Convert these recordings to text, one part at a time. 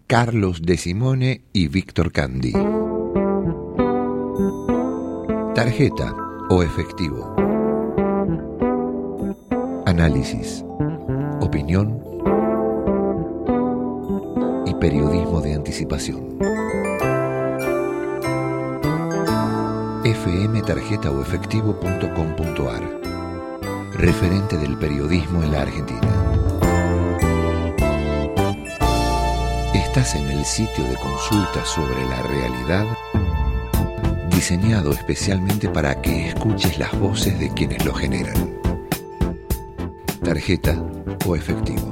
Carlos De Simone y Víctor Candy. Tarjeta o efectivo. Análisis, opinión y periodismo de anticipación. fmtarjetaoefectivo.com.ar. Referente del periodismo en la Argentina. Estás en el sitio de consulta sobre la realidad, diseñado especialmente para que escuches las voces de quienes lo generan. Tarjeta o efectivo.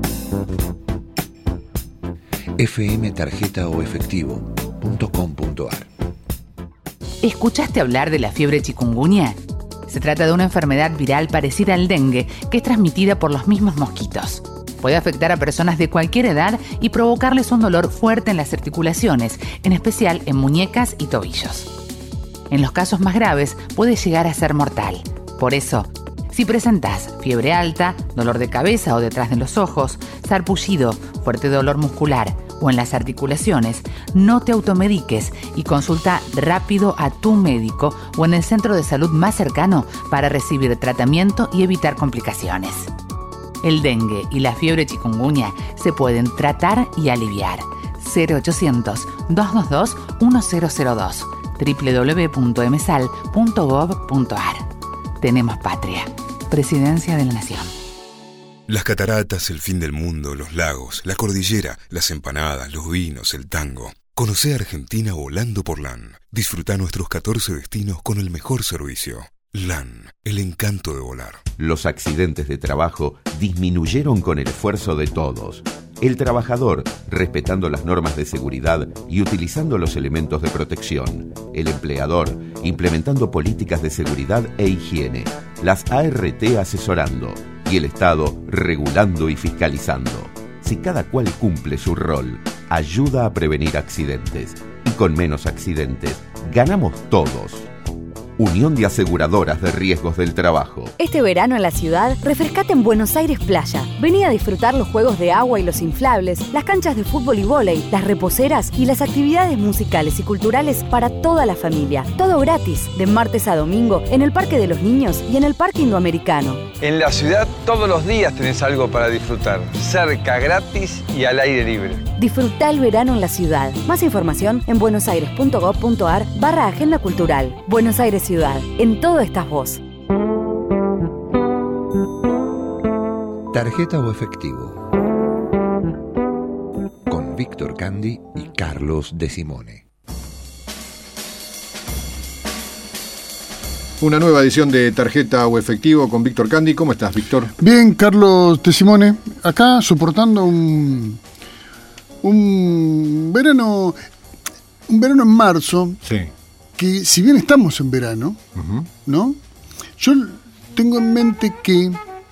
fmtarjetaoefectivo.com.ar. ¿Escuchaste hablar de la fiebre chikungunya? Se trata de una enfermedad viral parecida al dengue que es transmitida por los mismos mosquitos. Puede afectar a personas de cualquier edad y provocarles un dolor fuerte en las articulaciones, en especial en muñecas y tobillos. En los casos más graves puede llegar a ser mortal. Por eso, si presentás fiebre alta, dolor de cabeza o detrás de los ojos, sarpullido, fuerte dolor muscular o en las articulaciones, no te automediques y consulta rápido a tu médico o en el centro de salud más cercano para recibir tratamiento y evitar complicaciones. El dengue y la fiebre chikungunya se pueden tratar y aliviar. 0800-222-1002 www.msal.gov.ar. Tenemos patria. Presidencia de la Nación. Las cataratas, el fin del mundo, los lagos, la cordillera, las empanadas, los vinos, el tango. Conocé Argentina volando por LAN. Disfruta nuestros 14 destinos con el mejor servicio. LAN, el encanto de volar. Los accidentes de trabajo disminuyeron con el esfuerzo de todos. El trabajador, respetando las normas de seguridad y utilizando los elementos de protección. El empleador, implementando políticas de seguridad e higiene. Las ART asesorando. Y el Estado, regulando y fiscalizando. Si cada cual cumple su rol, ayuda a prevenir accidentes. Y con menos accidentes, ganamos todos. Unión de Aseguradoras de Riesgos del Trabajo. Este verano en la ciudad, refrescate en Buenos Aires Playa. Vení a disfrutar los juegos de agua y los inflables, las canchas de fútbol y vóley, las reposeras y las actividades musicales y culturales para toda la familia. Todo gratis, de martes a domingo, en el Parque de los Niños y en el Parque Indoamericano. En la ciudad todos los días tenés algo para disfrutar. Cerca, gratis y al aire libre. Disfrutá el verano en la ciudad. Más información en buenosaires.gov.ar/agenda cultural. Buenos Aires Ciudad. En todo estás vos. Tarjeta o efectivo. Con Víctor Candy y Carlos De Simone. Una nueva edición de Tarjeta o Efectivo con Víctor Candy. ¿Cómo estás, Víctor? Bien, Carlos De Simone. Acá soportando un verano en marzo. Sí. Que si bien estamos en verano, ¿no? Yo tengo en mente que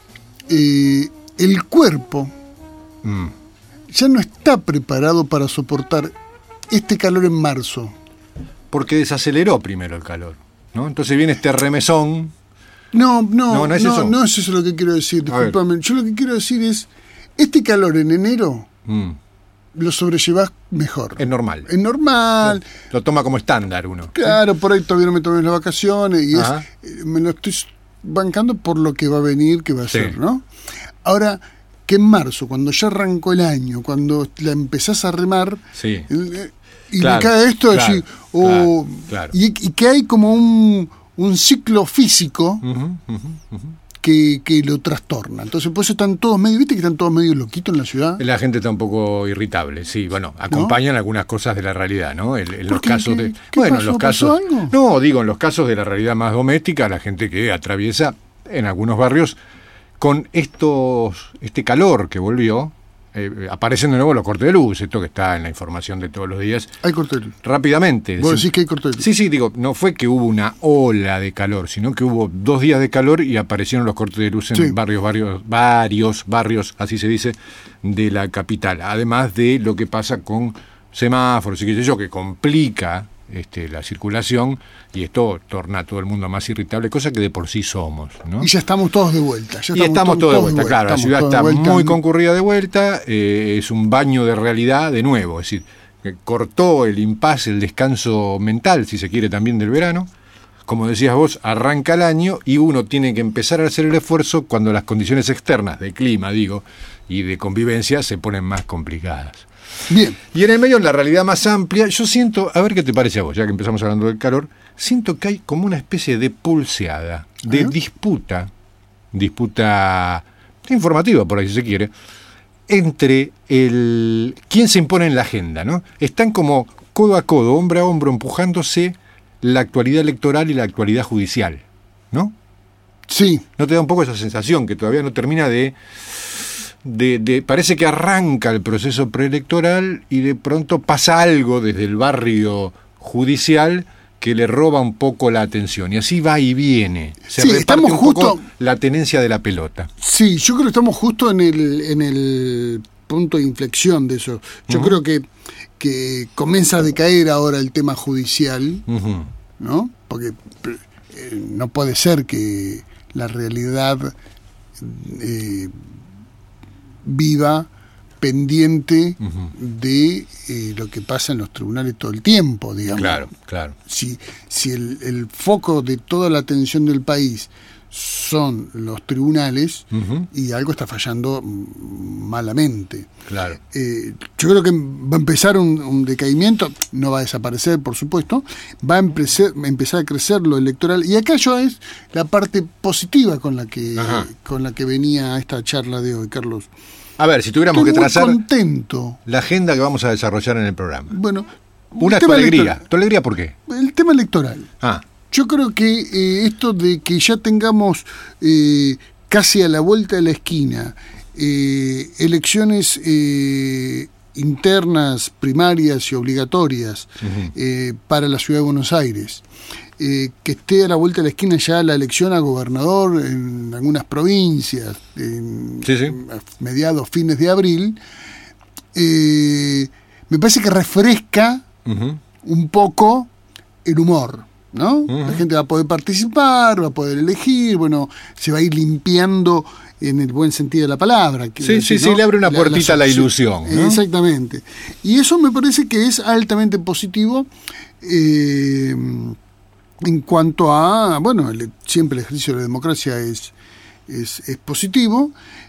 el cuerpo ya no está preparado para soportar este calor en marzo. Porque desaceleró primero el calor, ¿no? Entonces viene este remesón. No es eso. No es eso lo que quiero decir, discúlpame. Yo lo que quiero decir es, este calor en enero lo sobrellevás mejor. Es normal. Lo toma como estándar uno. Claro, por ahí todavía no me tomé las vacaciones y me lo estoy bancando por lo que va a venir, que va a ser, ¿no? Ahora, que en marzo, cuando ya arrancó el año, cuando la empezás a remar, y le cae esto, así, y que hay como un ciclo físico que lo trastorna. Entonces, por eso están todos medio, ¿viste que están todos medio loquitos en la ciudad? La gente está un poco irritable, sí. Bueno, acompañan algunas cosas de la realidad, ¿no? En los casos de... ¿Pasó algo? No, digo, en los casos de la realidad más doméstica, la gente que atraviesa en algunos barrios con este calor que volvió, aparecen de nuevo los cortes de luz, esto que está en la información de todos los días. Hay cortes de luz. Rápidamente. ¿Vos decís que hay cortes de luz? Sí, digo, no fue que hubo una ola de calor, sino que hubo 2 días de calor y aparecieron los cortes de luz en varios barrios, así se dice, de la capital. Además de lo que pasa con semáforos y qué sé yo, que complica la circulación, y esto torna a todo el mundo más irritable, cosa que de por sí somos, ¿no? Y ya estamos todos de vuelta. Estamos todos de vuelta, claro. La ciudad está muy concurrida de vuelta, es un baño de realidad de nuevo, es decir, que cortó el impasse, el descanso mental, si se quiere, también del verano. Como decías vos, arranca el año y uno tiene que empezar a hacer el esfuerzo cuando las condiciones externas, de clima, digo, y de convivencia se ponen más complicadas. Bien. Y en el medio, en la realidad más amplia, yo siento, a ver qué te parece a vos, ya que empezamos hablando del calor, siento que hay como una especie de pulseada, de disputa informativa, por ahí si se quiere, entre quién se impone en la agenda, ¿no? Están como codo a codo, hombro a hombro, empujándose la actualidad electoral y la actualidad judicial, ¿no? Sí. ¿No te da un poco esa sensación que todavía no termina de parece que arranca el proceso preelectoral y de pronto pasa algo desde el barrio judicial que le roba un poco la atención, y así va y viene, se reparte un poco la tenencia de la pelota? Sí, yo creo que estamos justo en el punto de inflexión de eso. Yo creo que comienza a decaer ahora el tema judicial, ¿no? Porque no puede ser que la realidad viva pendiente de lo que pasa en los tribunales todo el tiempo, digamos. Claro. Si el foco de toda la atención del país son los tribunales, y algo está fallando malamente. Claro. Yo creo que va a empezar un decaimiento, no va a desaparecer, por supuesto, va a empezar a crecer lo electoral, y acá yo es la parte positiva con la que venía esta charla de hoy, Carlos. A ver, si tuviéramos que trazar contento. La agenda que vamos a desarrollar en el programa. Bueno, una es tu alegría. ¿Tu alegría por qué? El tema electoral. Yo creo que esto de que ya tengamos casi a la vuelta de la esquina elecciones internas, primarias y obligatorias para la ciudad de Buenos Aires, que esté a la vuelta de la esquina ya la elección a gobernador en algunas provincias, mediados, fines de abril, me parece que refresca un poco el humor, ¿no? La gente va a poder participar, va a poder elegir, bueno, se va a ir limpiando en el buen sentido de la palabra. Sí, le abre una puertita a la ilusión, ¿no? Exactamente. Y eso me parece que es altamente positivo en cuanto a, bueno, siempre el ejercicio de la democracia es positivo,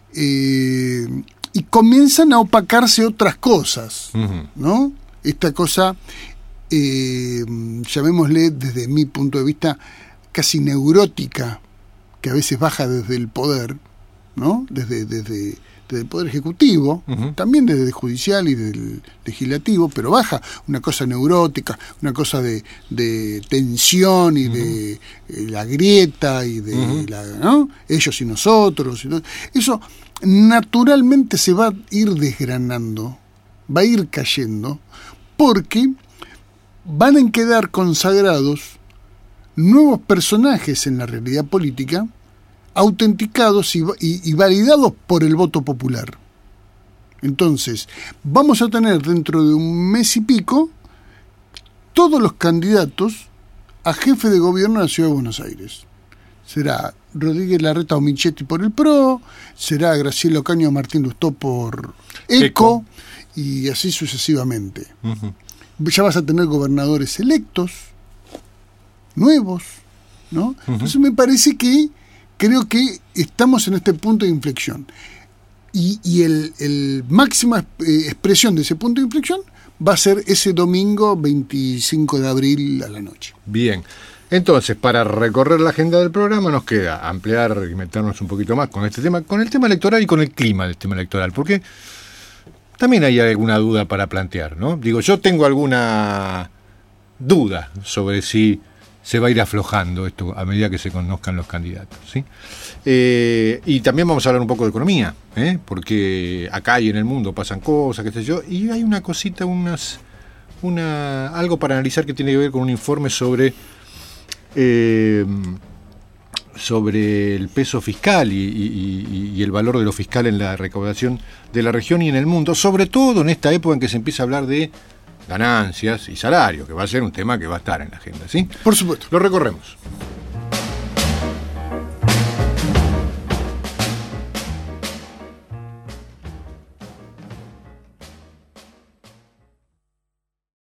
y comienzan a opacarse otras cosas, ¿no? Esta cosa, llamémosle desde mi punto de vista, casi neurótica, que a veces baja desde el poder, ¿no? Desde el Poder Ejecutivo, también desde el Judicial y del Legislativo, pero baja una cosa neurótica, una cosa de tensión y de la grieta y de ¿no? Ellos y nosotros. Eso naturalmente se va a ir desgranando, va a ir cayendo, porque van a quedar consagrados nuevos personajes en la realidad política, autenticados y validados por el voto popular. Entonces, vamos a tener dentro de un mes y pico todos los candidatos a jefe de gobierno de la Ciudad de Buenos Aires. Será Rodríguez Larreta o Michetti por el PRO, será Graciela Ocaña o Martín Lustó por ECO, y así sucesivamente. Ya vas a tener gobernadores electos, nuevos, ¿no? Entonces me parece que creo que estamos en este punto de inflexión. Y el máxima expresión de ese punto de inflexión va a ser ese domingo 25 de abril a la noche. Bien. Entonces, para recorrer la agenda del programa nos queda ampliar y meternos un poquito más con este tema, con el tema electoral y con el clima del tema electoral, porque también hay alguna duda para plantear, ¿no? Digo, yo tengo alguna duda sobre si se va a ir aflojando esto a medida que se conozcan los candidatos, ¿sí? Y también vamos a hablar un poco de economía, porque acá y en el mundo pasan cosas, qué sé yo, y hay una cosita, algo para analizar que tiene que ver con un informe sobre el peso fiscal y el valor de lo fiscal en la recaudación de la región y en el mundo, sobre todo en esta época en que se empieza a hablar de ganancias y salario, que va a ser un tema que va a estar en la agenda, ¿sí? Por supuesto. Lo recorremos.